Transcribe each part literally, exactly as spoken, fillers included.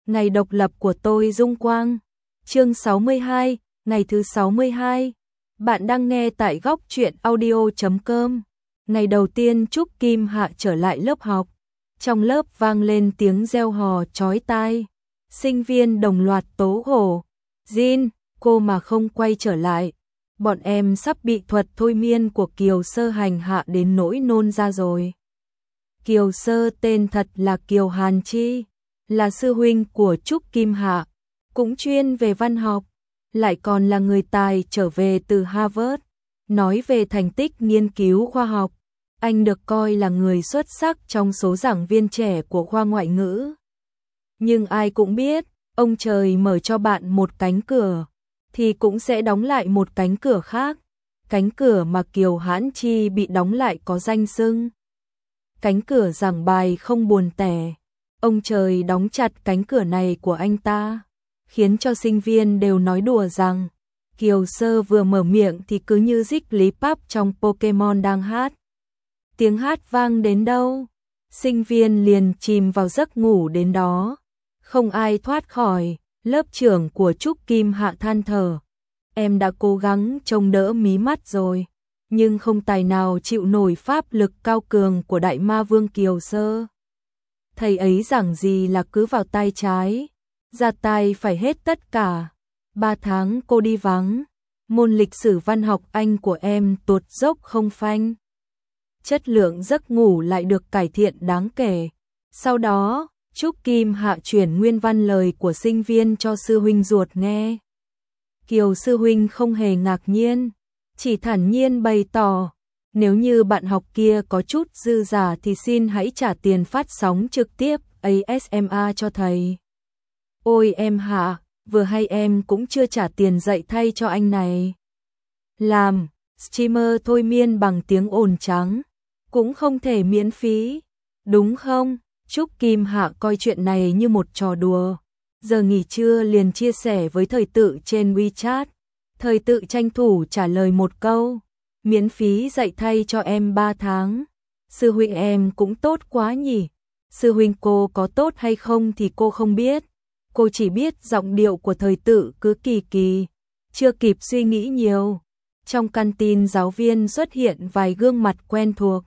Ngày độc lập của tôi Dung Quang. Chương sáu mươi hai, ngày thứ sáu mươi hai. Bạn đang nghe tại góc truyện audio chấm com. Ngày đầu tiên Trúc Kim Hạ trở lại lớp học. Trong lớp vang lên tiếng reo hò chói tai. Sinh viên đồng loạt tố khổ. Jin, cô mà không quay trở lại. Bọn em sắp bị thuật thôi miên của Kiều Sơ hành hạ đến nỗi nôn ra rồi. Kiều Sơ tên thật là Kiều Hàn Chi, là sư huynh của Trúc Kim Hạ, cũng chuyên về văn học, lại còn là người tài trở về từ Harvard. Nói về thành tích nghiên cứu khoa học, anh được coi là người xuất sắc trong số giảng viên trẻ của khoa ngoại ngữ. Nhưng ai cũng biết, ông trời mở cho bạn một cánh cửa, thì cũng sẽ đóng lại một cánh cửa khác. Cánh cửa mà Kiều Hãn Chi bị đóng lại có danh xưng cánh cửa giảng bài không buồn tẻ. Ông trời đóng chặt cánh cửa này của anh ta, khiến cho sinh viên đều nói đùa rằng Kiều Sơ vừa mở miệng thì cứ như Jigglypuff trong Pokemon đang hát. Tiếng hát vang đến đâu, sinh viên liền chìm vào giấc ngủ đến đó, không ai thoát khỏi. Lớp trưởng của Trúc Kim Hạ than thở, em đã cố gắng trông đỡ mí mắt rồi, nhưng không tài nào chịu nổi pháp lực cao cường của đại ma vương Kiều Sơ. Thầy ấy giảng gì là cứ vào tai trái, ra tai phải hết tất cả. Ba tháng cô đi vắng, môn lịch sử văn học Anh của em tuột dốc không phanh. Chất lượng giấc ngủ lại được cải thiện đáng kể. Sau đó, Trúc Kim Hạ chuyển nguyên văn lời của sinh viên cho sư huynh ruột nghe. Kiều sư huynh không hề ngạc nhiên, chỉ thản nhiên bày tỏ, nếu như bạn học kia có chút dư giả thì xin hãy trả tiền phát sóng trực tiếp a ét em rờ cho thầy. Ôi em Hạ, vừa hay em cũng chưa trả tiền dạy thay cho anh này. Làm streamer thôi miên bằng tiếng ồn trắng, cũng không thể miễn phí, đúng không? Trúc Kim Hạ coi chuyện này như một trò đùa. Giờ nghỉ trưa liền chia sẻ với thời tự trên WeChat. Thời tự tranh thủ trả lời một câu, miễn phí dạy thay cho em ba tháng. Sư huynh em cũng tốt quá nhỉ. Sư huynh cô có tốt hay không thì cô không biết. Cô chỉ biết giọng điệu của thời tự cứ kỳ kỳ. Chưa kịp suy nghĩ nhiều, trong canteen giáo viên xuất hiện vài gương mặt quen thuộc.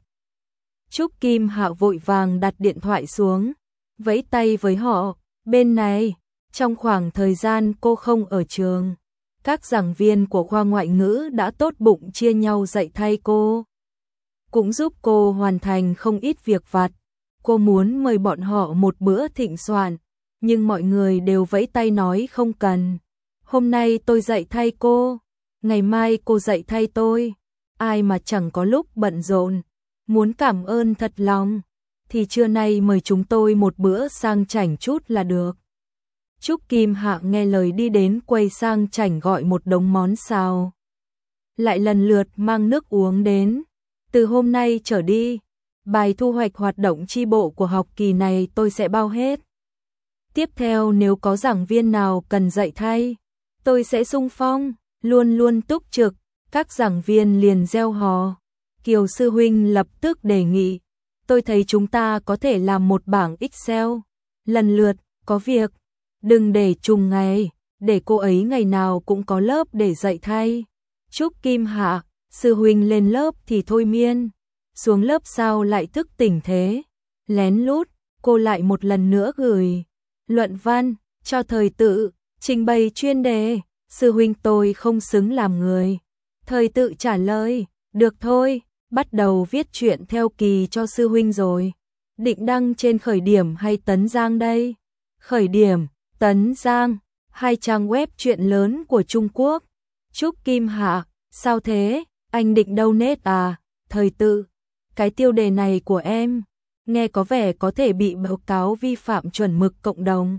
Trúc Kim Hạ vội vàng đặt điện thoại xuống, vẫy tay với họ, bên này. Trong khoảng thời gian cô không ở trường, các giảng viên của khoa ngoại ngữ đã tốt bụng chia nhau dạy thay cô, cũng giúp cô hoàn thành không ít việc vặt. Cô muốn mời bọn họ một bữa thịnh soạn, nhưng mọi người đều vẫy tay nói không cần. Hôm nay tôi dạy thay cô, ngày mai cô dạy thay tôi, ai mà chẳng có lúc bận rộn. Muốn cảm ơn thật lòng, thì trưa nay mời chúng tôi một bữa sang chảnh chút là được. Trúc Kim Hạ nghe lời đi đến quầy sang chảnh gọi một đống món xào. Lại lần lượt mang nước uống đến. Từ hôm nay trở đi, bài thu hoạch hoạt động chi bộ của học kỳ này tôi sẽ bao hết. Tiếp theo nếu có giảng viên nào cần dạy thay, tôi sẽ xung phong, luôn luôn túc trực. Các giảng viên liền reo hò. Kiều sư huynh lập tức đề nghị, tôi thấy chúng ta có thể làm một bảng Excel, lần lượt, có việc, đừng để trùng ngày, để cô ấy ngày nào cũng có lớp để dạy thay. Trúc Kim Hạ, sư huynh lên lớp thì thôi miên, xuống lớp sao lại thức tỉnh thế. Lén lút, cô lại một lần nữa gửi luận văn cho thời tự, trình bày chuyên đề, sư huynh tôi không xứng làm người. Thời tự trả lời, được thôi. Bắt đầu viết truyện theo kỳ cho sư huynh rồi. Định đăng trên Khởi Điểm hay Tấn Giang đây? Khởi Điểm, Tấn Giang, hai trang web truyện lớn của Trung Quốc. Trúc Kim Hạ, sao thế? Anh định donate à? Thời tự, cái tiêu đề này của em, nghe có vẻ có thể bị báo cáo vi phạm chuẩn mực cộng đồng.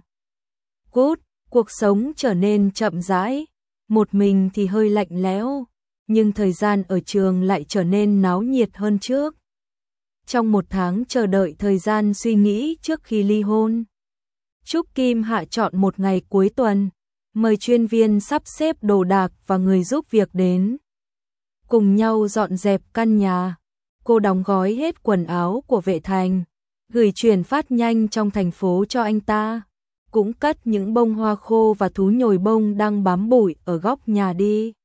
Cút, cuộc sống trở nên chậm rãi, một mình thì hơi lạnh lẽo. Nhưng thời gian ở trường lại trở nên náo nhiệt hơn trước. Trong một tháng chờ đợi thời gian suy nghĩ trước khi ly hôn, Trúc Kim Hạ chọn một ngày cuối tuần, mời chuyên viên sắp xếp đồ đạc và người giúp việc đến. Cùng nhau dọn dẹp căn nhà, cô đóng gói hết quần áo của Vệ Thành, gửi chuyển phát nhanh trong thành phố cho anh ta. cũng cất những bông hoa khô và thú nhồi bông đang bám bụi ở góc nhà đi.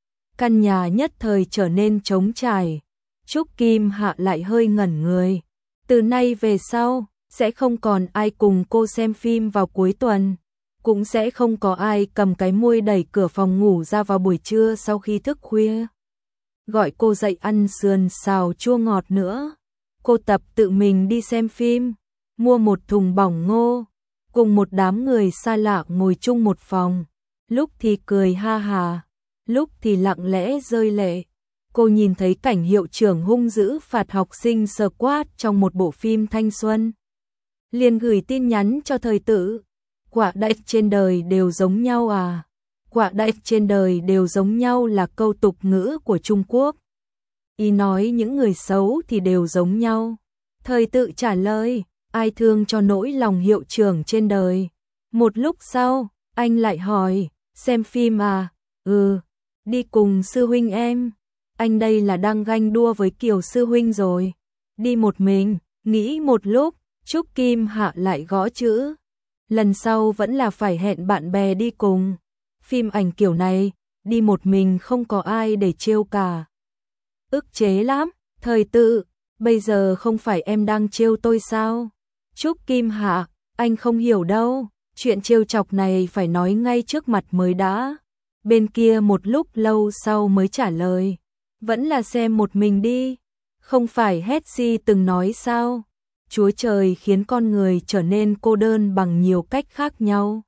Căn nhà nhất thời trở nên trống trải. Trúc Kim Hạ lại hơi ngẩn người. Từ nay về sau, sẽ không còn ai cùng cô xem phim vào cuối tuần. Cũng sẽ không có ai cầm cái muôi đẩy cửa phòng ngủ ra vào buổi trưa sau khi thức khuya. Gọi cô dậy ăn sườn xào chua ngọt nữa. Cô tập tự mình đi xem phim, mua một thùng bỏng ngô, cùng một đám người xa lạ ngồi chung một phòng. Lúc thì cười ha hà, lúc thì lặng lẽ rơi lệ. Cô nhìn thấy cảnh hiệu trưởng hung dữ phạt học sinh squat trong một bộ phim thanh xuân. Liền gửi tin nhắn cho thời tự. Quả đại trên đời đều giống nhau à? Quả đại trên đời đều giống nhau là câu tục ngữ của Trung Quốc. Ý nói những người xấu thì đều giống nhau. Thời tự trả lời, ai thương cho nỗi lòng hiệu trưởng trên đời. Một lúc sau, anh lại hỏi, xem phim à? Ừ, đi cùng sư huynh em. Anh đây là đang ganh đua với Kiều sư huynh rồi. Đi một mình, nghĩ một lúc, Trúc Kim Hạ lại gõ chữ. Lần sau vẫn là phải hẹn bạn bè đi cùng. Phim ảnh kiểu này, đi một mình không có ai để trêu cả. Ức chế lắm, thời tự, bây giờ không phải em đang trêu tôi sao? Trúc Kim Hạ, anh không hiểu đâu, chuyện trêu chọc này phải nói ngay trước mặt mới đã. Bên kia một lúc lâu sau mới trả lời, vẫn là xem một mình đi, không phải Hetty từng nói sao? Chúa trời khiến con người trở nên cô đơn bằng nhiều cách khác nhau.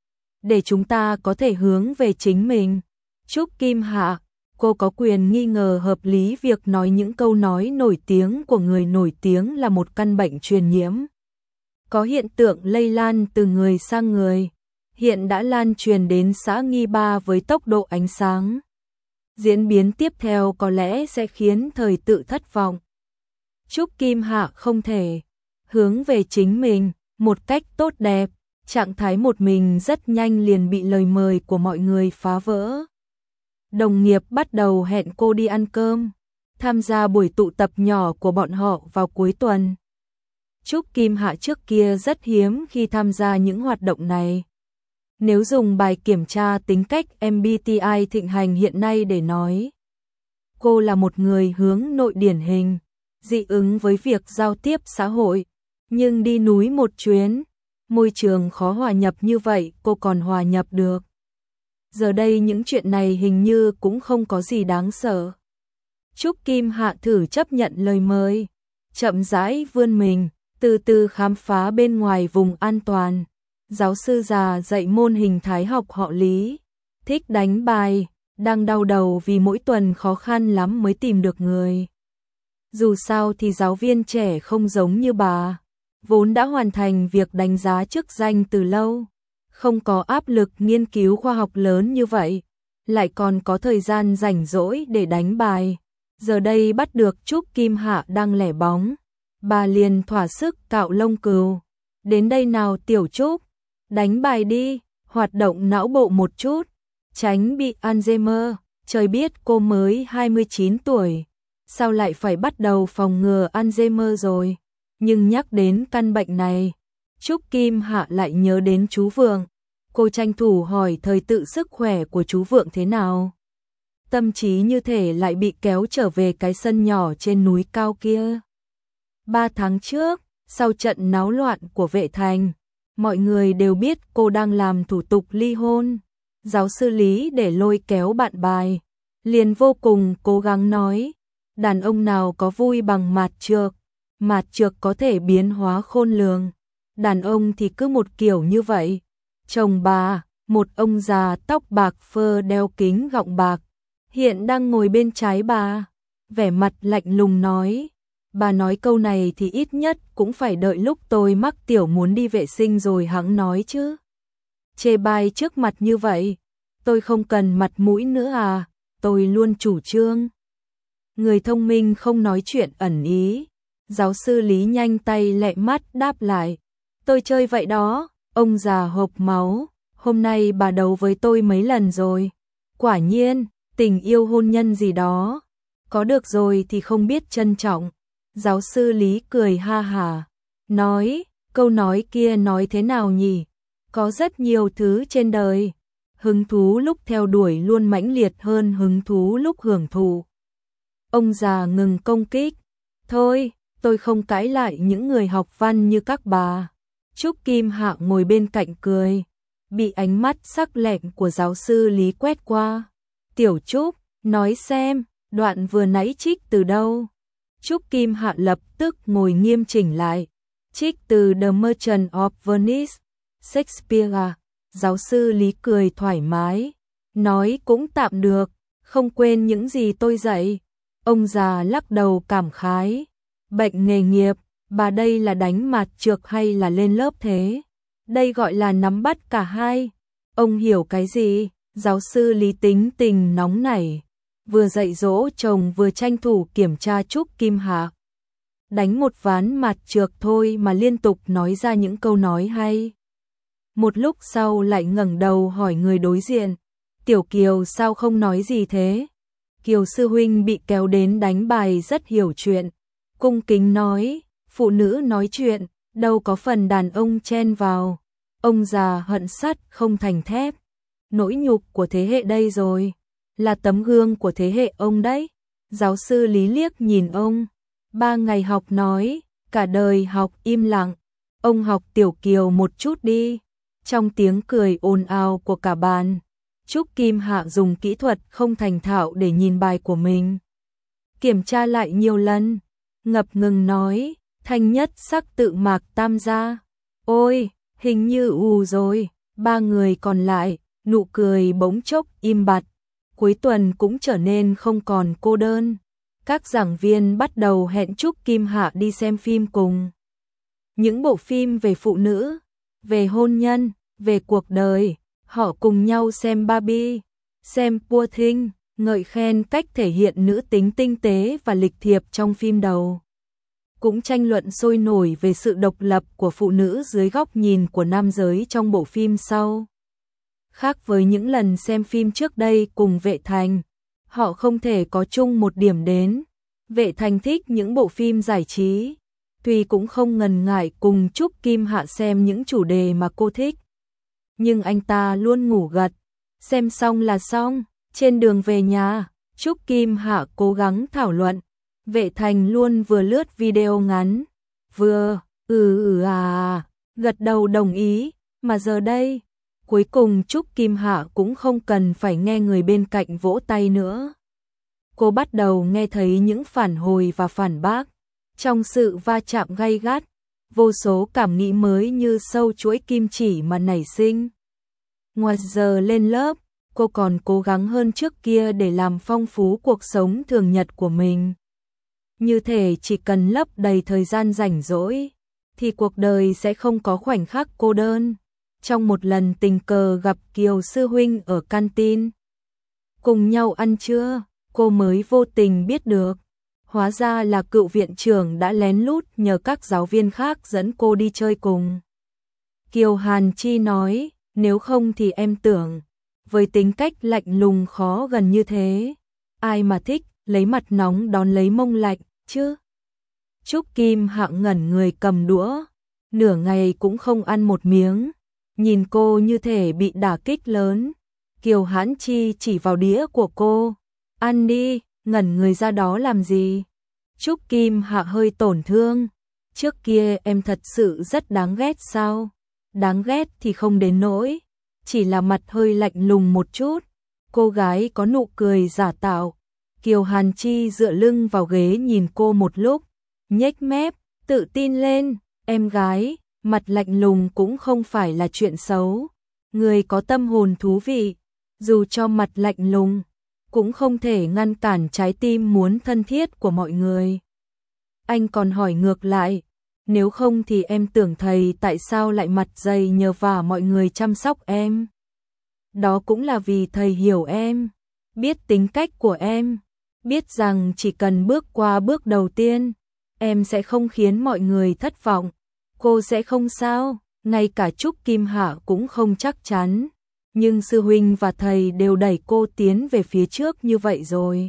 Để chúng ta có thể hướng về chính mình. Trúc Kim Hạ, cô có quyền nghi ngờ hợp lý việc nói những câu nói nổi tiếng của người nổi tiếng là một căn bệnh truyền nhiễm. Có hiện tượng lây lan từ người sang người, hiện đã lan truyền đến xã Nghi Ba với tốc độ ánh sáng. Diễn biến tiếp theo có lẽ sẽ khiến thời tự thất vọng. Trúc Kim Hạ không thể hướng về chính mình một cách tốt đẹp, trạng thái một mình rất nhanh liền bị lời mời của mọi người phá vỡ. Đồng nghiệp bắt đầu hẹn cô đi ăn cơm, tham gia buổi tụ tập nhỏ của bọn họ vào cuối tuần. Trúc Kim Hạ trước kia rất hiếm khi tham gia những hoạt động này. Nếu dùng bài kiểm tra tính cách em bê tê i thịnh hành hiện nay để nói, cô là một người hướng nội điển hình, dị ứng với việc giao tiếp xã hội, nhưng đi núi một chuyến, môi trường khó hòa nhập như vậy cô còn hòa nhập được. Giờ đây những chuyện này hình như cũng không có gì đáng sợ. Trúc Kim Hạ thử chấp nhận lời mời, chậm rãi vươn mình, từ từ khám phá bên ngoài vùng an toàn. Giáo sư già dạy môn hình thái học họ Lý, thích đánh bài, đang đau đầu vì mỗi tuần khó khăn lắm mới tìm được người. Dù sao thì giáo viên trẻ không giống như bà, vốn đã hoàn thành việc đánh giá chức danh từ lâu, không có áp lực nghiên cứu khoa học lớn như vậy, lại còn có thời gian rảnh rỗi để đánh bài. Giờ đây bắt được Trúc Kim Hạ đang lẻ bóng, bà liền thỏa sức cạo lông cừu. Đến đây nào tiểu Trúc, đánh bài đi, hoạt động não bộ một chút, tránh bị Alzheimer. Trời biết cô mới hai mươi chín tuổi, sao lại phải bắt đầu phòng ngừa Alzheimer rồi. Nhưng nhắc đến căn bệnh này, Trúc Kim Hạ lại nhớ đến chú Vượng. Cô tranh thủ hỏi thời tự sức khỏe của chú Vượng thế nào. Tâm trí như thể lại bị kéo trở về cái sân nhỏ trên núi cao kia. Ba tháng trước, sau trận náo loạn của Vệ Thành, mọi người đều biết cô đang làm thủ tục ly hôn. Giáo sư Lý để lôi kéo bạn bài, liền vô cùng cố gắng nói, đàn ông nào có vui bằng mạt trược, mạt trược có thể biến hóa khôn lường, đàn ông thì cứ một kiểu như vậy. Chồng bà, một ông già tóc bạc phơ đeo kính gọng bạc, hiện đang ngồi bên trái bà, vẻ mặt lạnh lùng nói, bà nói câu này thì ít nhất cũng phải đợi lúc tôi mắc tiểu muốn đi vệ sinh rồi hẵng nói chứ. Chê bai trước mặt như vậy, tôi không cần mặt mũi nữa à, tôi luôn chủ trương. Người thông minh không nói chuyện ẩn ý. Giáo sư Lý nhanh tay lẹ mắt đáp lại, tôi chơi vậy đó. Ông già hộc máu, hôm nay bà đấu với tôi mấy lần rồi. Quả nhiên, tình yêu hôn nhân gì đó, có được rồi thì không biết trân trọng. Giáo sư Lý cười ha hả, nói, câu nói kia nói thế nào nhỉ? Có rất nhiều thứ trên đời, hứng thú lúc theo đuổi luôn mãnh liệt hơn hứng thú lúc hưởng thụ. Ông già ngừng công kích. Thôi, tôi không cãi lại những người học văn như các bà. Trúc Kim Hạ ngồi bên cạnh cười, bị ánh mắt sắc lẹm của giáo sư Lý quét qua. Tiểu Trúc, nói xem, đoạn vừa nãy trích từ đâu? Trúc Kim Hạ lập tức ngồi nghiêm chỉnh lại. Trích từ The Merchant of Venice, Shakespeare. Giáo sư Lý cười thoải mái, nói cũng tạm được, không quên những gì tôi dạy. Ông già lắc đầu cảm khái. Bệnh nghề nghiệp, bà đây là đánh mặt trược hay là lên lớp thế? Đây gọi là nắm bắt cả hai. Ông hiểu cái gì? Giáo sư Lý tính tình nóng nảy, vừa dạy dỗ chồng vừa tranh thủ kiểm tra Trúc Kim Hạ. Đánh một ván mặt trược thôi mà liên tục nói ra những câu nói hay. Một lúc sau lại ngẩng đầu hỏi người đối diện, Tiểu Kiều sao không nói gì thế? Kiều sư huynh bị kéo đến đánh bài rất hiểu chuyện, cung kính nói, phụ nữ nói chuyện, đâu có phần đàn ông chen vào. Ông già hận sắt không thành thép, nỗi nhục của thế hệ đây rồi, là tấm gương của thế hệ ông đấy. Giáo sư Lý liếc nhìn ông, ba ngày học nói, cả đời học im lặng, ông học Tiểu Kiều một chút đi. Trong tiếng cười ồn ào của cả bàn, Trúc Kim Hạ dùng kỹ thuật không thành thạo để nhìn bài của mình. Kiểm tra lại nhiều lần, ngập ngừng nói, thanh nhất sắc tự mạc tam gia. Ôi, hình như ù rồi. Ba người còn lại, nụ cười bỗng chốc im bặt. Cuối tuần cũng trở nên không còn cô đơn. Các giảng viên bắt đầu hẹn Trúc Kim Hạ đi xem phim cùng. Những bộ phim về phụ nữ, về hôn nhân, về cuộc đời. Họ cùng nhau xem Barbie, xem Poor Things, ngợi khen cách thể hiện nữ tính tinh tế và lịch thiệp trong phim đầu. Cũng tranh luận sôi nổi về sự độc lập của phụ nữ dưới góc nhìn của nam giới trong bộ phim sau. Khác với những lần xem phim trước đây cùng Vệ Thành, họ không thể có chung một điểm đến. Vệ Thành thích những bộ phim giải trí, tuy cũng không ngần ngại cùng Trúc Kim Hạ xem những chủ đề mà cô thích. Nhưng anh ta luôn ngủ gật, xem xong là xong. Trên đường về nhà, Trúc Kim Hạ cố gắng thảo luận. Vệ Thành luôn vừa lướt video ngắn, vừa ừ ừ à, gật đầu đồng ý. Mà giờ đây, cuối cùng Trúc Kim Hạ cũng không cần phải nghe người bên cạnh vỗ tay nữa. Cô bắt đầu nghe thấy những phản hồi và phản bác. Trong sự va chạm gay gắt, vô số cảm nghĩ mới như sâu chuỗi kim chỉ mà nảy sinh. Ngoài giờ lên lớp, cô còn cố gắng hơn trước kia để làm phong phú cuộc sống thường nhật của mình. Như thể chỉ cần lấp đầy thời gian rảnh rỗi, thì cuộc đời sẽ không có khoảnh khắc cô đơn. Trong một lần tình cờ gặp Kiều sư huynh ở canteen, cùng nhau ăn trưa, cô mới vô tình biết được. Hóa ra là cựu viện trưởng đã lén lút nhờ các giáo viên khác dẫn cô đi chơi cùng. Kiều Hàn Chi nói, nếu không thì em tưởng, với tính cách lạnh lùng khó gần như thế, ai mà thích lấy mặt nóng đón lấy mông lạnh chứ? Trúc Kim Hạ ngẩn người cầm đũa, nửa ngày cũng không ăn một miếng, nhìn cô như thể bị đả kích lớn. Kiều Hãn Chi chỉ vào đĩa của cô, ăn đi, ngẩn người ra đó làm gì? Trúc Kim Hạ hơi tổn thương, trước kia em thật sự rất đáng ghét sao? Đáng ghét thì không đến nỗi, chỉ là mặt hơi lạnh lùng một chút. Cô gái có nụ cười giả tạo. Kiều Hàn Chi dựa lưng vào ghế nhìn cô một lúc, nhếch mép, tự tin lên, em gái, mặt lạnh lùng cũng không phải là chuyện xấu. Người có tâm hồn thú vị, dù cho mặt lạnh lùng, cũng không thể ngăn cản trái tim muốn thân thiết của mọi người. Anh còn hỏi ngược lại, nếu không thì em tưởng thầy tại sao lại mặt dày nhờ vả mọi người chăm sóc em? Đó cũng là vì thầy hiểu em, biết tính cách của em, biết rằng chỉ cần bước qua bước đầu tiên, em sẽ không khiến mọi người thất vọng. Cô sẽ không sao, ngay cả Trúc Kim Hạ cũng không chắc chắn, nhưng sư huynh và thầy đều đẩy cô tiến về phía trước như vậy rồi.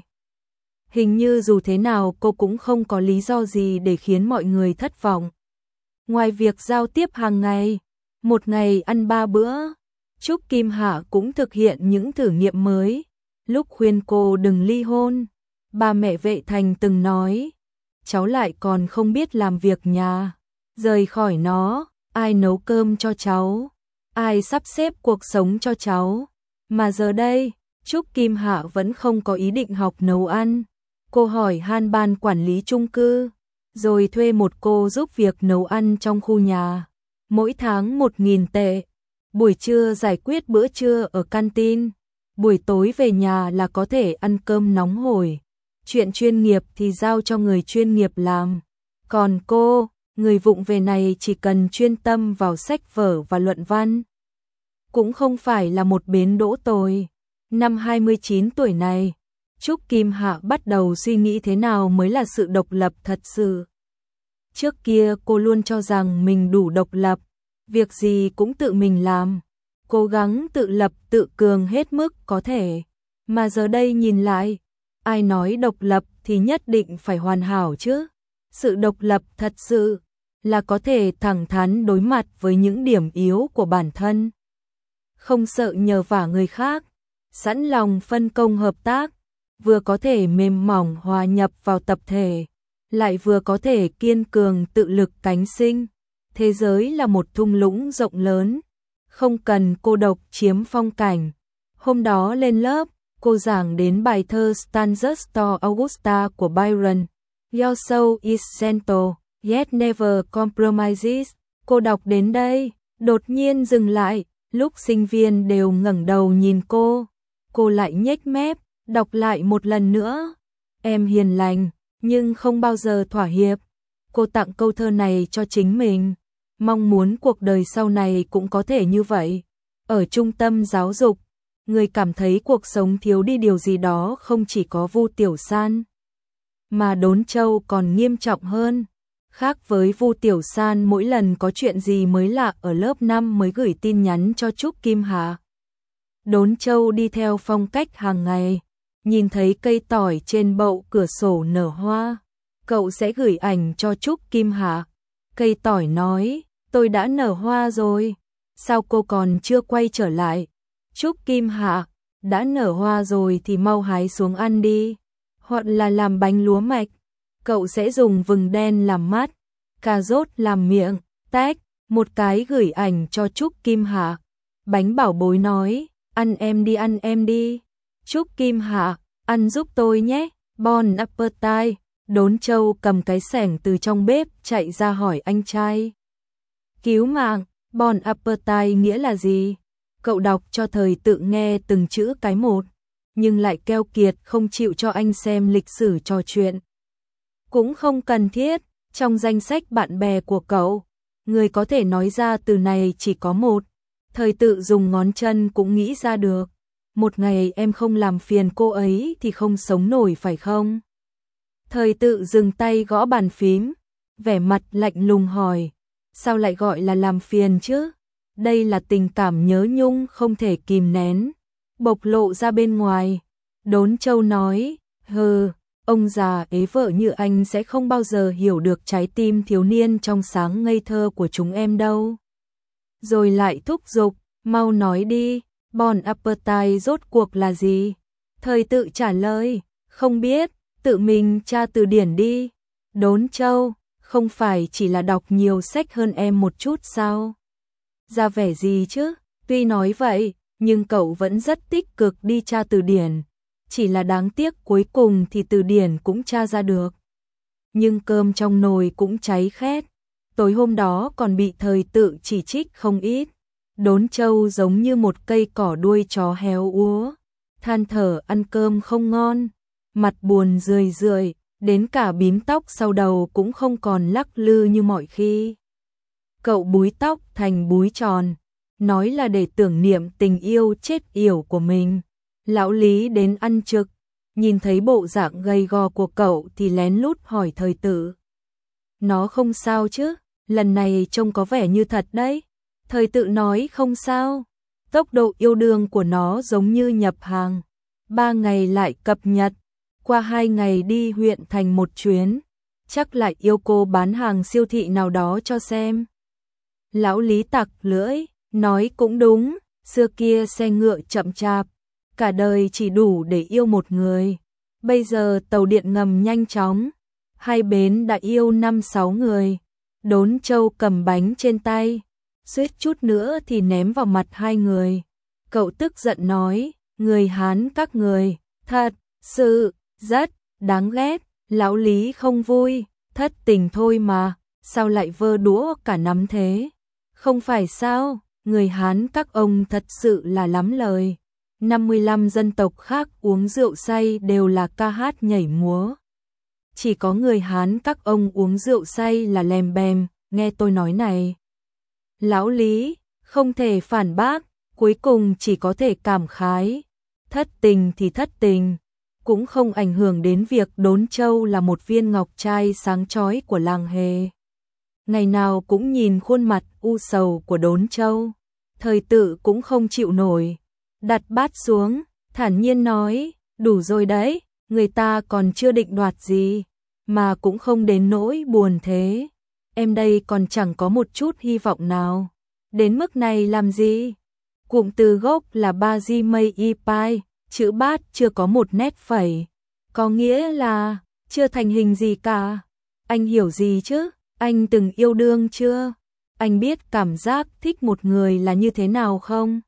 Hình như dù thế nào cô cũng không có lý do gì để khiến mọi người thất vọng. Ngoài việc giao tiếp hàng ngày, Một ngày ăn ba bữa, Trúc Kim Hạ cũng thực hiện những thử nghiệm mới. Lúc khuyên cô đừng ly hôn, ba mẹ Vệ Thành từng nói, cháu lại còn không biết làm việc nhà, rời khỏi nó, ai nấu cơm cho cháu, ai sắp xếp cuộc sống cho cháu. Mà giờ đây, Trúc Kim Hạ vẫn không có ý định học nấu ăn. Cô hỏi han ban quản lý chung cư, rồi thuê một cô giúp việc nấu ăn trong khu nhà. Mỗi tháng một nghìn tệ, buổi trưa giải quyết bữa trưa ở canteen, buổi tối về nhà là có thể ăn cơm nóng hổi. Chuyện chuyên nghiệp thì giao cho người chuyên nghiệp làm. Còn cô, người vụng về này chỉ cần chuyên tâm vào sách vở và luận văn. Cũng không phải là một bến đỗ tồi. Năm hai mươi chín tuổi này, Trúc Kim Hạ bắt đầu suy nghĩ thế nào mới là sự độc lập thật sự. Trước kia cô luôn cho rằng mình đủ độc lập, việc gì cũng tự mình làm, cố gắng tự lập tự cường hết mức có thể. Mà giờ đây nhìn lại, ai nói độc lập thì nhất định phải hoàn hảo chứ. Sự độc lập thật sự là có thể thẳng thắn đối mặt với những điểm yếu của bản thân. Không sợ nhờ vả người khác, sẵn lòng phân công hợp tác, vừa có thể mềm mỏng hòa nhập vào tập thể, lại vừa có thể kiên cường tự lực cánh sinh. Thế giới là một thung lũng rộng lớn, không cần cô độc chiếm phong cảnh. Hôm đó lên lớp, cô giảng đến bài thơ Stanzas to Augusta của Byron. Your soul is gentle, yet never compromises. Cô đọc đến đây, đột nhiên dừng lại, lúc sinh viên đều ngẩng đầu nhìn cô. Cô lại nhếch mép, đọc lại một lần nữa. Em hiền lành, nhưng không bao giờ thỏa hiệp. Cô tặng câu thơ này cho chính mình, mong muốn cuộc đời sau này cũng có thể như vậy. Ở trung tâm giáo dục, người cảm thấy cuộc sống thiếu đi điều gì đó không chỉ có Vu Tiểu San, mà Đốn Châu còn nghiêm trọng hơn. Khác với Vu Tiểu San mỗi lần có chuyện gì mới lạ ở lớp năm mới gửi tin nhắn cho Trúc Kim Hạ. Đốn Châu đi theo phong cách hàng ngày, nhìn thấy cây tỏi trên bậu cửa sổ nở hoa, cậu sẽ gửi ảnh cho Trúc Kim Hạ. Cây tỏi nói, tôi đã nở hoa rồi, sao cô còn chưa quay trở lại? Trúc Kim Hạ, đã nở hoa rồi thì mau hái xuống ăn đi, hoặc là làm bánh lúa mạch. Cậu sẽ dùng vừng đen làm mắt, cà rốt làm miệng, tách, một cái gửi ảnh cho Trúc Kim Hạ. Bánh bảo bối nói, ăn em đi ăn em đi. Trúc Kim Hạ, ăn giúp tôi nhé, bon appetite. Đốn Châu cầm cái xẻng từ trong bếp chạy ra hỏi anh trai. Cứu mạng, bon appetite nghĩa là gì? Cậu đọc cho Thời Tự nghe từng chữ cái một, nhưng lại keo kiệt không chịu cho anh xem lịch sử trò chuyện. Cũng không cần thiết, trong danh sách bạn bè của cậu, người có thể nói ra từ này chỉ có một. Thời Tự dùng ngón chân cũng nghĩ ra được. Một ngày em không làm phiền cô ấy thì không sống nổi phải không? Thời Tự dừng tay gõ bàn phím, vẻ mặt lạnh lùng hỏi, sao lại gọi là làm phiền chứ? Đây là tình cảm nhớ nhung không thể kìm nén, bộc lộ ra bên ngoài. Đốn Châu nói, hừ, ông già ế vợ như anh sẽ không bao giờ hiểu được trái tim thiếu niên trong sáng ngây thơ của chúng em đâu. Rồi lại thúc giục, mau nói đi, bon appetite rốt cuộc là gì? Thời Tự trả lời, không biết, tự mình tra từ điển đi. Đốn Châu, không phải chỉ là đọc nhiều sách hơn em một chút sao? Ra vẻ gì chứ? Tuy nói vậy, nhưng cậu vẫn rất tích cực đi tra từ điển. Chỉ là đáng tiếc cuối cùng thì từ điển cũng tra ra được. Nhưng cơm trong nồi cũng cháy khét. Tối hôm đó còn bị Thời Tự chỉ trích không ít. Đốn Châu giống như một cây cỏ đuôi chó héo úa, than thở ăn cơm không ngon, mặt buồn rười rượi, đến cả bím tóc sau đầu cũng không còn lắc lư như mọi khi. Cậu búi tóc thành búi tròn, nói là để tưởng niệm tình yêu chết yểu của mình. Lão Lý đến ăn trực, nhìn thấy bộ dạng gầy gò của cậu thì lén lút hỏi Thời Tự. Nó không sao chứ, lần này trông có vẻ như thật đấy. Thời Tự nói không sao, tốc độ yêu đương của nó giống như nhập hàng, ba ngày lại cập nhật, qua hai ngày đi huyện thành một chuyến, chắc lại yêu cô bán hàng siêu thị nào đó cho xem. Lão Lý tặc lưỡi, nói cũng đúng, xưa kia xe ngựa chậm chạp, cả đời chỉ đủ để yêu một người. Bây giờ tàu điện ngầm nhanh chóng, hai bến đã yêu năm sáu người. Đốn Châu cầm bánh trên tay, suýt chút nữa thì ném vào mặt hai người. Cậu tức giận nói, người Hán các người, thật sự rất đáng ghét. Lão Lý không vui, thất tình thôi mà, sao lại vơ đũa cả nắm thế? Không phải sao, người Hán các ông thật sự là lắm lời. năm mươi lăm dân tộc khác uống rượu say đều là ca hát nhảy múa. Chỉ có người Hán các ông uống rượu say là lèm bèm, nghe tôi nói này. Lão Lý, không thể phản bác, cuối cùng chỉ có thể cảm khái. Thất tình thì thất tình, cũng không ảnh hưởng đến việc Đốn Châu là một viên ngọc trai sáng chói của làng Hề. Ngày nào cũng nhìn khuôn mặt u sầu của Đốn Châu, Thời Tự cũng không chịu nổi. Đặt bát xuống, thản nhiên nói, đủ rồi đấy, người ta còn chưa định đoạt gì, mà cũng không đến nỗi buồn thế. Em đây còn chẳng có một chút hy vọng nào. Đến mức này làm gì? Cụm từ gốc là ba di mây y pai, chữ bát chưa có một nét phẩy. Có nghĩa là, chưa thành hình gì cả. Anh hiểu gì chứ? Anh từng yêu đương chưa? Anh biết cảm giác thích một người là như thế nào không?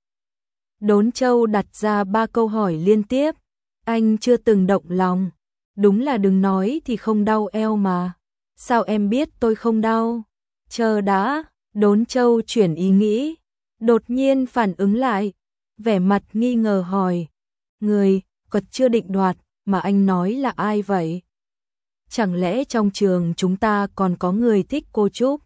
Đốn Châu đặt ra ba câu hỏi liên tiếp. Anh chưa từng động lòng. Đúng là đừng nói thì không đau eo mà. Sao em biết tôi không đau? Chờ đã, Đốn Châu chuyển ý nghĩ. Đột nhiên phản ứng lại. Vẻ mặt nghi ngờ hỏi. Người, còn chưa định đoạt, mà anh nói là ai vậy? Chẳng lẽ trong trường chúng ta còn có người thích cô Trúc?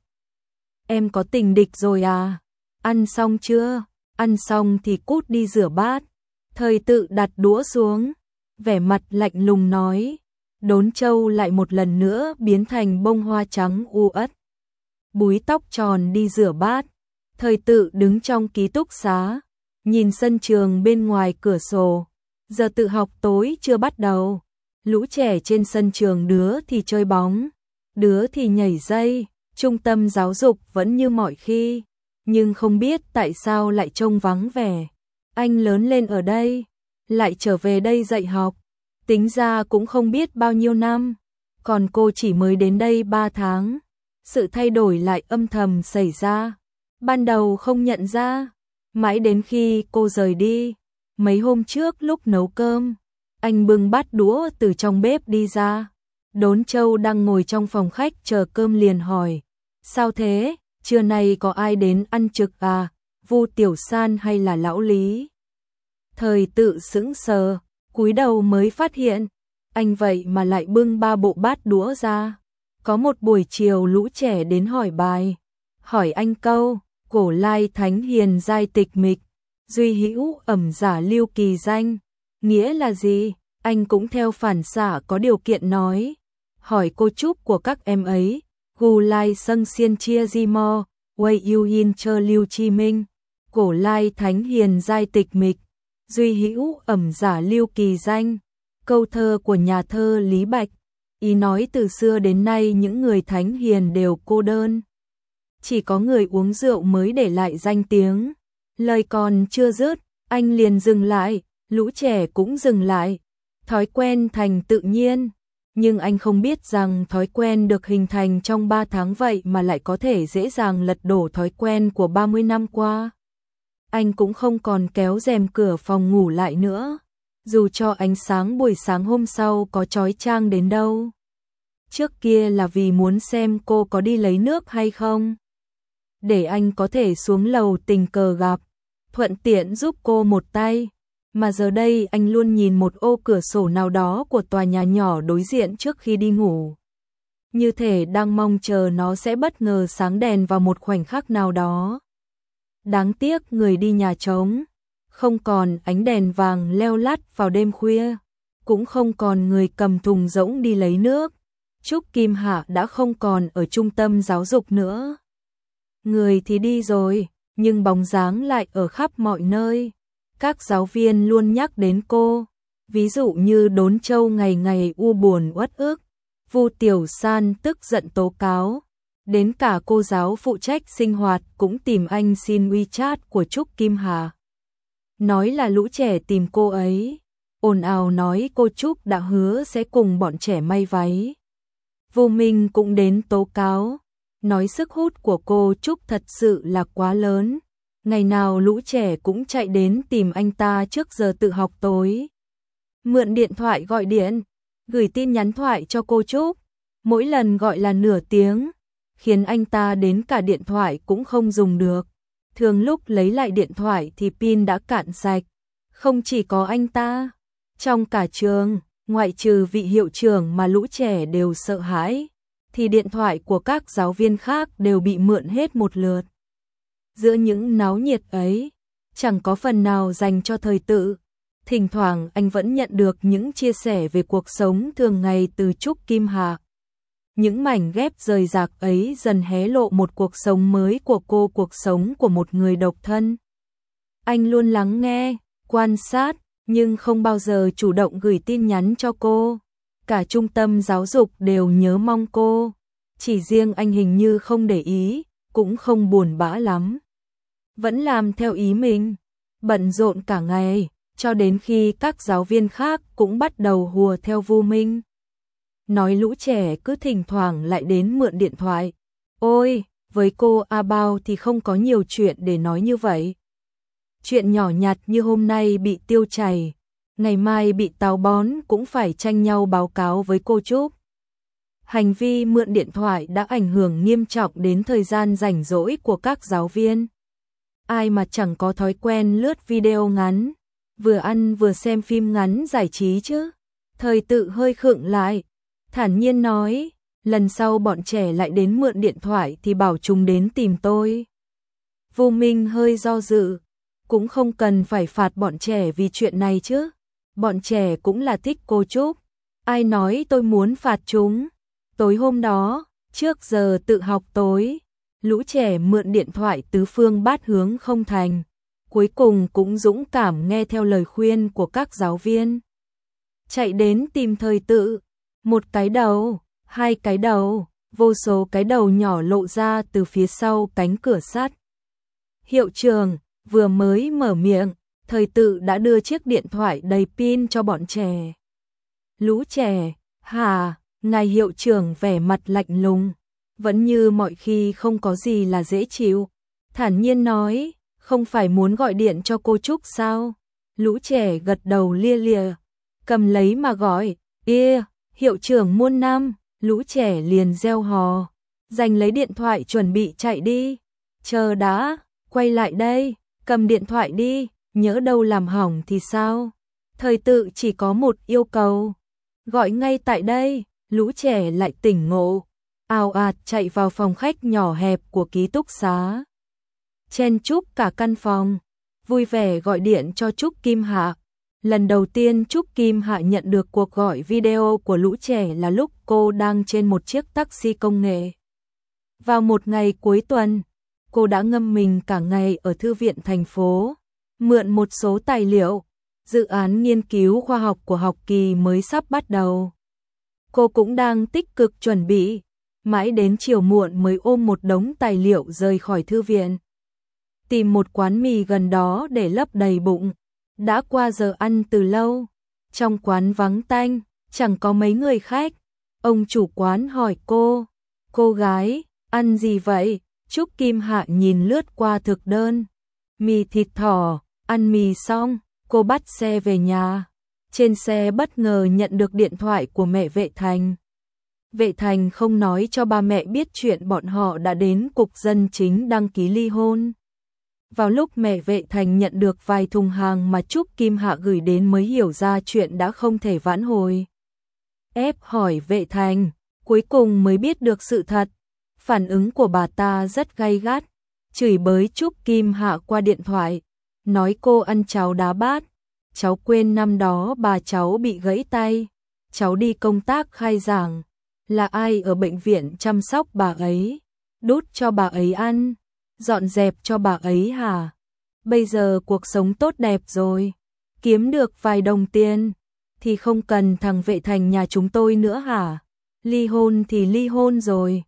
Em có tình địch rồi à? Ăn xong chưa? Ăn xong thì cút đi rửa bát. Thời Tự đặt đũa xuống, vẻ mặt lạnh lùng nói. Đốn Châu lại một lần nữa biến thành bông hoa trắng u uất. Búi tóc tròn đi rửa bát. Thời Tự đứng trong ký túc xá, nhìn sân trường bên ngoài cửa sổ. Giờ tự học tối chưa bắt đầu. Lũ trẻ trên sân trường đứa thì chơi bóng, đứa thì nhảy dây. Trung tâm giáo dục vẫn như mọi khi, nhưng không biết tại sao lại trông vắng vẻ. Anh lớn lên ở đây, lại trở về đây dạy học, tính ra cũng không biết bao nhiêu năm, còn cô chỉ mới đến đây ba tháng. Sự thay đổi lại âm thầm xảy ra. Ban đầu không nhận ra, mãi đến khi cô rời đi. Mấy hôm trước lúc nấu cơm, anh bưng bát đũa từ trong bếp đi ra. Đốn Châu đang ngồi trong phòng khách chờ cơm liền hỏi. Sao thế, trưa nay có ai đến ăn trực à, Vu Tiểu San hay là Lão Lý? Thời Tự sững sờ, cúi đầu mới phát hiện, anh vậy mà lại bưng ba bộ bát đũa ra. Có một buổi chiều lũ trẻ đến hỏi bài, hỏi anh câu, cổ lai thánh hiền giai tịch mịch, duy hữu ẩm giả lưu kỳ danh, nghĩa là gì? Anh cũng theo phản xạ có điều kiện nói, hỏi cô Trúc của các em ấy, Gu lai sâng xiên chia di mo, Wei yu yin chơ lưu chi minh, cổ lai thánh hiền giai tịch mịch, duy hữu ẩm giả lưu kỳ danh, câu thơ của nhà thơ Lý Bạch. Ý nói từ xưa đến nay những người thánh hiền đều cô đơn, chỉ có người uống rượu mới để lại danh tiếng. Lời còn chưa dứt, anh liền dừng lại, lũ trẻ cũng dừng lại. Thói quen thành tự nhiên, nhưng anh không biết rằng thói quen được hình thành trong ba tháng vậy mà lại có thể dễ dàng lật đổ thói quen của ba mươi năm qua. Anh cũng không còn kéo rèm cửa phòng ngủ lại nữa, dù cho ánh sáng buổi sáng hôm sau có chói chang đến đâu. Trước kia là vì muốn xem cô có đi lấy nước hay không, để anh có thể xuống lầu tình cờ gặp, thuận tiện giúp cô một tay. Mà giờ đây anh luôn nhìn một ô cửa sổ nào đó của tòa nhà nhỏ đối diện trước khi đi ngủ, như thể đang mong chờ nó sẽ bất ngờ sáng đèn vào một khoảnh khắc nào đó. Đáng tiếc người đi nhà trống, không còn ánh đèn vàng leo lắt vào đêm khuya, cũng không còn người cầm thùng rỗng đi lấy nước. Trúc Kim Hạ đã không còn ở trung tâm giáo dục nữa. Người thì đi rồi, nhưng bóng dáng lại ở khắp mọi nơi. Các giáo viên luôn nhắc đến cô, ví dụ như Đốn Châu ngày ngày u buồn uất ức, Vu Tiểu San tức giận tố cáo, Đến cả cô giáo phụ trách sinh hoạt cũng tìm anh xin WeChat của Trúc Kim Hà. Nói là lũ trẻ tìm cô ấy, ồn ào nói cô Trúc đã hứa sẽ cùng bọn trẻ may váy. Vô Minh cũng đến tố cáo, nói sức hút của cô Trúc thật sự là quá lớn. Ngày nào lũ trẻ cũng chạy đến tìm anh ta trước giờ tự học tối. Mượn điện thoại gọi điện, gửi tin nhắn thoại cho cô Trúc, mỗi lần gọi là nửa tiếng, khiến anh ta đến cả điện thoại cũng không dùng được. Thường lúc lấy lại điện thoại thì pin đã cạn sạch. Không chỉ có anh ta, trong cả trường, ngoại trừ vị hiệu trưởng mà lũ trẻ đều sợ hãi, thì điện thoại của các giáo viên khác đều bị mượn hết một lượt. Giữa những náo nhiệt ấy, chẳng có phần nào dành cho thời tự. Thỉnh thoảng anh vẫn nhận được những chia sẻ về cuộc sống thường ngày từ Trúc Kim Hà. Những mảnh ghép rời rạc ấy dần hé lộ một cuộc sống mới của cô, cuộc sống của một người độc thân. Anh luôn lắng nghe, quan sát, nhưng không bao giờ chủ động gửi tin nhắn cho cô. Cả trung tâm giáo dục đều nhớ mong cô. Chỉ riêng anh hình như không để ý, cũng không buồn bã lắm. Vẫn làm theo ý mình, bận rộn cả ngày, cho đến khi các giáo viên khác cũng bắt đầu hùa theo Vô Minh. Nói lũ trẻ cứ thỉnh thoảng lại đến mượn điện thoại. Ôi, với cô A Bao thì không có nhiều chuyện để nói như vậy. Chuyện nhỏ nhặt như hôm nay bị tiêu chảy, ngày mai bị táo bón cũng phải tranh nhau báo cáo với cô Trúc. Hành vi mượn điện thoại đã ảnh hưởng nghiêm trọng đến thời gian rảnh rỗi của các giáo viên. Ai mà chẳng có thói quen lướt video ngắn, vừa ăn vừa xem phim ngắn giải trí chứ. Thời tự hơi khựng lại, thản nhiên nói, lần sau bọn trẻ lại đến mượn điện thoại thì bảo chúng đến tìm tôi. Vô Minh hơi do dự, cũng không cần phải phạt bọn trẻ vì chuyện này chứ. Bọn trẻ cũng là thích cô Trúc. Ai nói tôi muốn phạt chúng. Tối hôm đó, trước giờ tự học tối, lũ trẻ mượn điện thoại tứ phương bát hướng không thành. Cuối cùng cũng dũng cảm nghe theo lời khuyên của các giáo viên. Chạy đến tìm thời tự. Một cái đầu, hai cái đầu, vô số cái đầu nhỏ lộ ra từ phía sau cánh cửa sắt. Hiệu trưởng vừa mới mở miệng, thời tự đã đưa chiếc điện thoại đầy pin cho bọn trẻ. Lũ trẻ, hả, ngài hiệu trưởng vẻ mặt lạnh lùng, vẫn như mọi khi không có gì là dễ chịu. Thản nhiên nói, không phải muốn gọi điện cho cô Trúc sao? Lũ trẻ gật đầu lia lịa, cầm lấy mà gọi, ia, hiệu trưởng muôn năm. Lũ trẻ liền reo hò, giành lấy điện thoại chuẩn bị chạy đi. Chờ đã, quay lại đây, cầm điện thoại đi, nhỡ đâu làm hỏng thì sao? Thời tự chỉ có một yêu cầu, gọi ngay tại đây. Lũ trẻ lại tỉnh ngộ, ào ạt chạy vào phòng khách nhỏ hẹp của ký túc xá. Chen chúc cả căn phòng, vui vẻ gọi điện cho Trúc Kim Hạ. Lần đầu tiên Trúc Kim Hạ nhận được cuộc gọi video của lũ trẻ là lúc cô đang trên một chiếc taxi công nghệ. Vào một ngày cuối tuần, cô đã ngâm mình cả ngày ở thư viện thành phố, mượn một số tài liệu, dự án nghiên cứu khoa học của học kỳ mới sắp bắt đầu. Cô cũng đang tích cực chuẩn bị, mãi đến chiều muộn mới ôm một đống tài liệu rời khỏi thư viện. Tìm một quán mì gần đó để lấp đầy bụng. Đã qua giờ ăn từ lâu, trong quán vắng tanh, chẳng có mấy người khách. Ông chủ quán hỏi cô, cô gái, ăn gì vậy? Trúc Kim Hạ nhìn lướt qua thực đơn, mì thịt thỏ. Ăn mì xong, cô bắt xe về nhà. Trên xe bất ngờ nhận được điện thoại của mẹ Vệ Thành. Vệ Thành không nói cho ba mẹ biết chuyện bọn họ đã đến cục dân chính đăng ký ly hôn. Vào lúc mẹ Vệ Thành nhận được vài thùng hàng mà Trúc Kim Hạ gửi đến mới hiểu ra chuyện đã không thể vãn hồi. Ép hỏi Vệ Thành, cuối cùng mới biết được sự thật. Phản ứng của bà ta rất gay gắt, chửi bới Trúc Kim Hạ qua điện thoại, nói cô ăn cháo đá bát. Cháu quên năm đó bà cháu bị gãy tay, cháu đi công tác khai giảng, là ai ở bệnh viện chăm sóc bà ấy, đút cho bà ấy ăn, dọn dẹp cho bà ấy hả? Bây giờ cuộc sống tốt đẹp rồi, kiếm được vài đồng tiền, thì không cần thằng Vệ Thành nhà chúng tôi nữa hả? Ly hôn thì ly hôn rồi,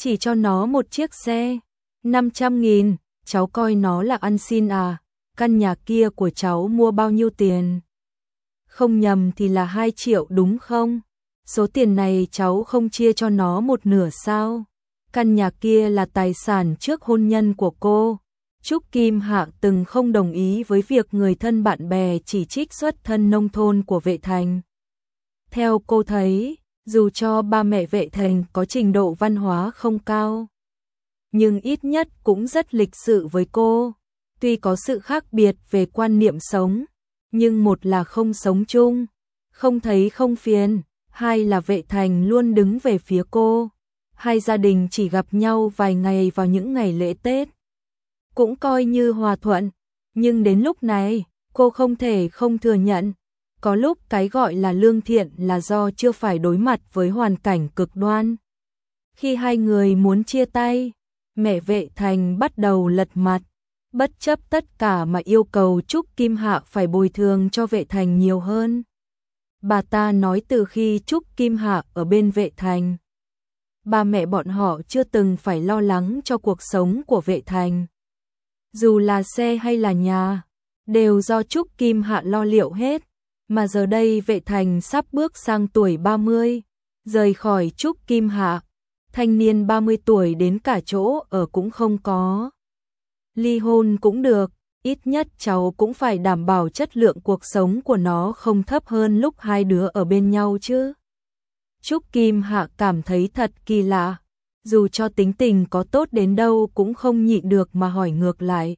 chỉ cho nó một chiếc xe, năm trăm nghìn, cháu coi nó là ăn xin à, căn nhà kia của cháu mua bao nhiêu tiền? Không nhầm thì là hai triệu đúng không? Số tiền này cháu không chia cho nó một nửa sao? Căn nhà kia là tài sản trước hôn nhân của cô. Trúc Kim Hạ từng không đồng ý với việc người thân bạn bè chỉ trích xuất thân nông thôn của Vệ Thành. Theo cô thấy, dù cho ba mẹ Vệ Thành có trình độ văn hóa không cao, nhưng ít nhất cũng rất lịch sự với cô. Tuy có sự khác biệt về quan niệm sống, nhưng một là không sống chung, không thấy không phiền, hai là Vệ Thành luôn đứng về phía cô. Hai gia đình chỉ gặp nhau vài ngày vào những ngày lễ Tết, cũng coi như hòa thuận, nhưng đến lúc này, cô không thể không thừa nhận, có lúc cái gọi là lương thiện là do chưa phải đối mặt với hoàn cảnh cực đoan. Khi hai người muốn chia tay, mẹ Vệ Thành bắt đầu lật mặt, bất chấp tất cả mà yêu cầu Trúc Kim Hạ phải bồi thường cho Vệ Thành nhiều hơn. Bà ta nói từ khi Trúc Kim Hạ ở bên Vệ Thành, ba mẹ bọn họ chưa từng phải lo lắng cho cuộc sống của Vệ Thành. Dù là xe hay là nhà, đều do Trúc Kim Hạ lo liệu hết, mà giờ đây Vệ Thành sắp bước sang tuổi ba mươi, rời khỏi Trúc Kim Hạ, thanh niên ba mươi tuổi đến cả chỗ ở cũng không có. Ly hôn cũng được, ít nhất cháu cũng phải đảm bảo chất lượng cuộc sống của nó không thấp hơn lúc hai đứa ở bên nhau chứ. Trúc Kim Hạ cảm thấy thật kỳ lạ, dù cho tính tình có tốt đến đâu cũng không nhịn được mà hỏi ngược lại.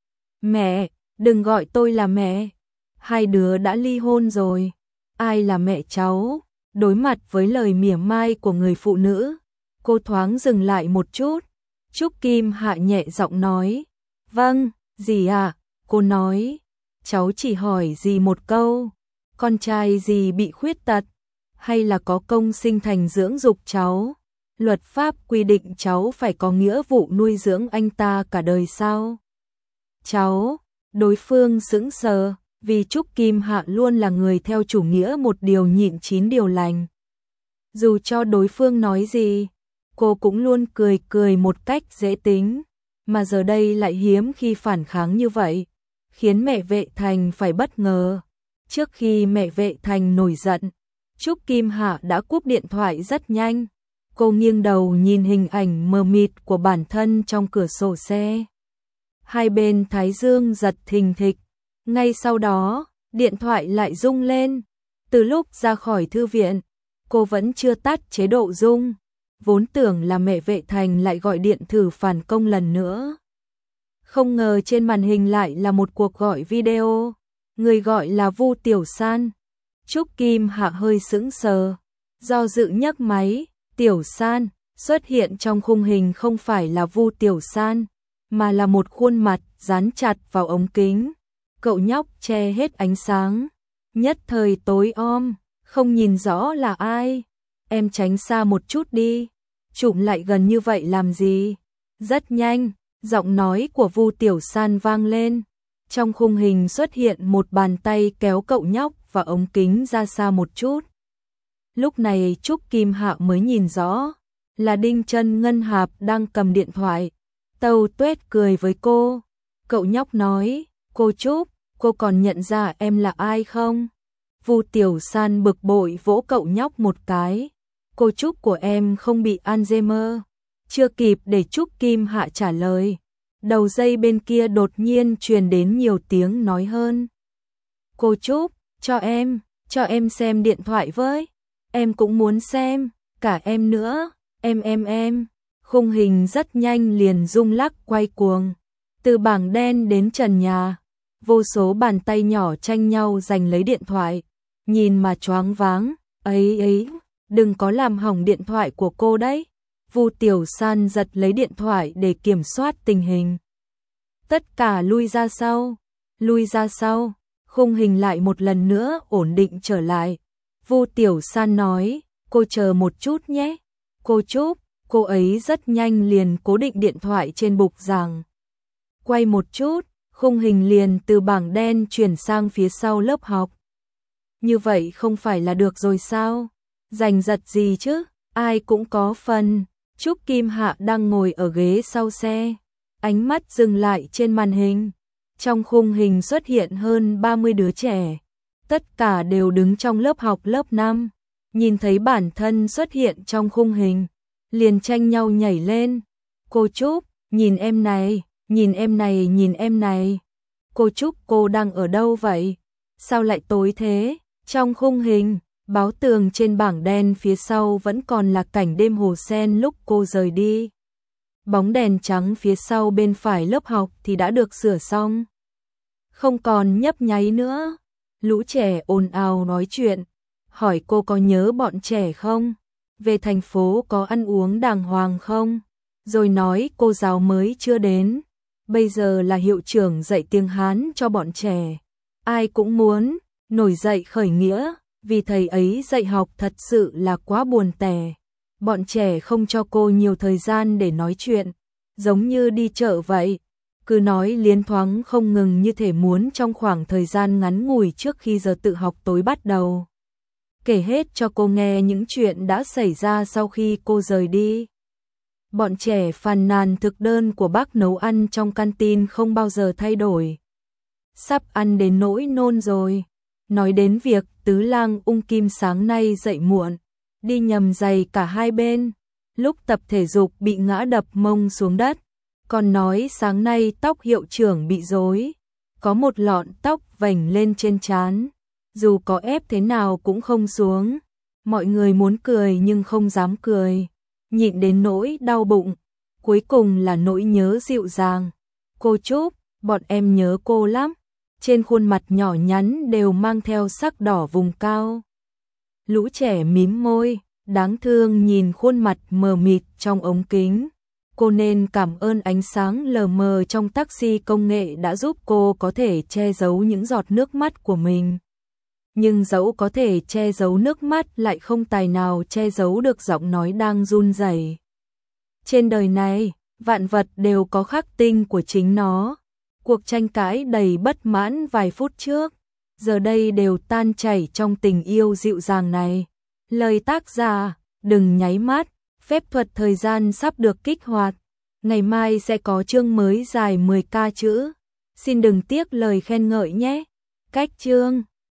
Mẹ, đừng gọi tôi là mẹ, hai đứa đã ly hôn rồi, ai là mẹ cháu? Đối mặt với lời mỉa mai của người phụ nữ, cô thoáng dừng lại một chút. Trúc Kim Hạ nhẹ giọng nói, vâng, dì ạ, cô nói, cháu chỉ hỏi dì một câu, con trai dì bị khuyết tật, hay là có công sinh thành dưỡng dục cháu? Luật pháp quy định cháu phải có nghĩa vụ nuôi dưỡng anh ta cả đời sao? Cháu, đối phương sững sờ, vì Trúc Kim Hạ luôn là người theo chủ nghĩa một điều nhịn chín điều lành. Dù cho đối phương nói gì, cô cũng luôn cười cười một cách dễ tính, mà giờ đây lại hiếm khi phản kháng như vậy, khiến mẹ Vệ Thành phải bất ngờ. Trước khi mẹ Vệ Thành nổi giận, Trúc Kim Hạ đã cúp điện thoại rất nhanh. Cô nghiêng đầu nhìn hình ảnh mờ mịt của bản thân trong cửa sổ xe. Hai bên thái dương giật thình thịch. Ngay sau đó, điện thoại lại rung lên. Từ lúc ra khỏi thư viện, cô vẫn chưa tắt chế độ rung. Vốn tưởng là mẹ Vệ Thành lại gọi điện thử phản công lần nữa. Không ngờ trên màn hình lại là một cuộc gọi video. Người gọi là Vu Tiểu San. Trúc Kim Hạ hơi sững sờ, do dự nhấc máy. Tiểu San xuất hiện trong khung hình không phải là Vu Tiểu San, mà là một khuôn mặt dán chặt vào ống kính. Cậu nhóc che hết ánh sáng, nhất thời tối om, không nhìn rõ là ai. Em tránh xa một chút đi, chụm lại gần như vậy làm gì? Rất nhanh, giọng nói của Vu Tiểu San vang lên. Trong khung hình xuất hiện một bàn tay kéo cậu nhóc và ống kính ra xa một chút. Lúc này Trúc Kim Hạ mới nhìn rõ, là Đinh Chân Ngân Hạp đang cầm điện thoại. Tâu tuét cười với cô. Cậu nhóc nói, cô Trúc, cô còn nhận ra em là ai không? Vu Tiểu San bực bội vỗ cậu nhóc một cái. Cô Trúc của em không bị Alzheimer. Chưa kịp để Trúc Kim Hạ trả lời, đầu dây bên kia đột nhiên truyền đến nhiều tiếng nói hơn. Cô Trúc, cho em, cho em xem điện thoại với. Em cũng muốn xem, cả em nữa, em em em. Khung hình rất nhanh liền rung lắc quay cuồng. Từ bảng đen đến trần nhà, vô số bàn tay nhỏ tranh nhau giành lấy điện thoại. Nhìn mà choáng váng, ấy ấy, đừng có làm hỏng điện thoại của cô đấy. Vu Tiểu San giật lấy điện thoại để kiểm soát tình hình. Tất cả lui ra sau, lui ra sau, khung hình lại một lần nữa ổn định trở lại. Vu Tiểu San nói, cô chờ một chút nhé. Cô Trúc, cô ấy rất nhanh liền cố định điện thoại trên bục giảng. Quay một chút, khung hình liền từ bảng đen chuyển sang phía sau lớp học. Như vậy không phải là được rồi sao? Giành giật gì chứ, ai cũng có phần. Trúc Kim Hạ đang ngồi ở ghế sau xe, ánh mắt dừng lại trên màn hình. Trong khung hình xuất hiện hơn ba mươi đứa trẻ, tất cả đều đứng trong lớp học lớp năm. Nhìn thấy bản thân xuất hiện trong khung hình, liền tranh nhau nhảy lên. Cô Trúc, nhìn em này, nhìn em này, nhìn em này. Cô Trúc, cô đang ở đâu vậy? Sao lại tối thế? Trong khung hình, báo tường trên bảng đen phía sau vẫn còn là cảnh đêm Hồ Sen lúc cô rời đi. Bóng đèn trắng phía sau bên phải lớp học thì đã được sửa xong, không còn nhấp nháy nữa. Lũ trẻ ồn ào nói chuyện, hỏi cô có nhớ bọn trẻ không? Về thành phố có ăn uống đàng hoàng không? Rồi nói cô giáo mới chưa đến, bây giờ là hiệu trưởng dạy tiếng Hán cho bọn trẻ. Ai cũng muốn nổi dậy khởi nghĩa, vì thầy ấy dạy học thật sự là quá buồn tẻ. Bọn trẻ không cho cô nhiều thời gian để nói chuyện, giống như đi chợ vậy. Cứ nói liến thoáng không ngừng như thể muốn trong khoảng thời gian ngắn ngủi trước khi giờ tự học tối bắt đầu, kể hết cho cô nghe những chuyện đã xảy ra sau khi cô rời đi. Bọn trẻ phàn nàn thực đơn của bác nấu ăn trong canteen không bao giờ thay đổi. Sắp ăn đến nỗi nôn rồi. Nói đến việc Tứ Lang Ung Kim sáng nay dậy muộn, đi nhầm giày cả hai bên, lúc tập thể dục bị ngã đập mông xuống đất. Còn nói sáng nay tóc hiệu trưởng bị rối, có một lọn tóc vành lên trên trán, dù có ép thế nào cũng không xuống. Mọi người muốn cười nhưng không dám cười, nhịn đến nỗi đau bụng. Cuối cùng là nỗi nhớ dịu dàng. Cô Trúc, bọn em nhớ cô lắm. Trên khuôn mặt nhỏ nhắn đều mang theo sắc đỏ vùng cao. Lũ trẻ mím môi, đáng thương nhìn khuôn mặt mờ mịt trong ống kính. Cô nên cảm ơn ánh sáng lờ mờ trong taxi công nghệ đã giúp cô có thể che giấu những giọt nước mắt của mình. Nhưng dẫu có thể che giấu nước mắt lại không tài nào che giấu được giọng nói đang run rẩy. Trên đời này, vạn vật đều có khắc tinh của chính nó. Cuộc tranh cãi đầy bất mãn vài phút trước, giờ đây đều tan chảy trong tình yêu dịu dàng này. Lời tác giả, đừng nháy mắt, phép thuật thời gian sắp được kích hoạt. Ngày mai sẽ có chương mới dài mười k chữ. Xin đừng tiếc lời khen ngợi nhé. Cách chương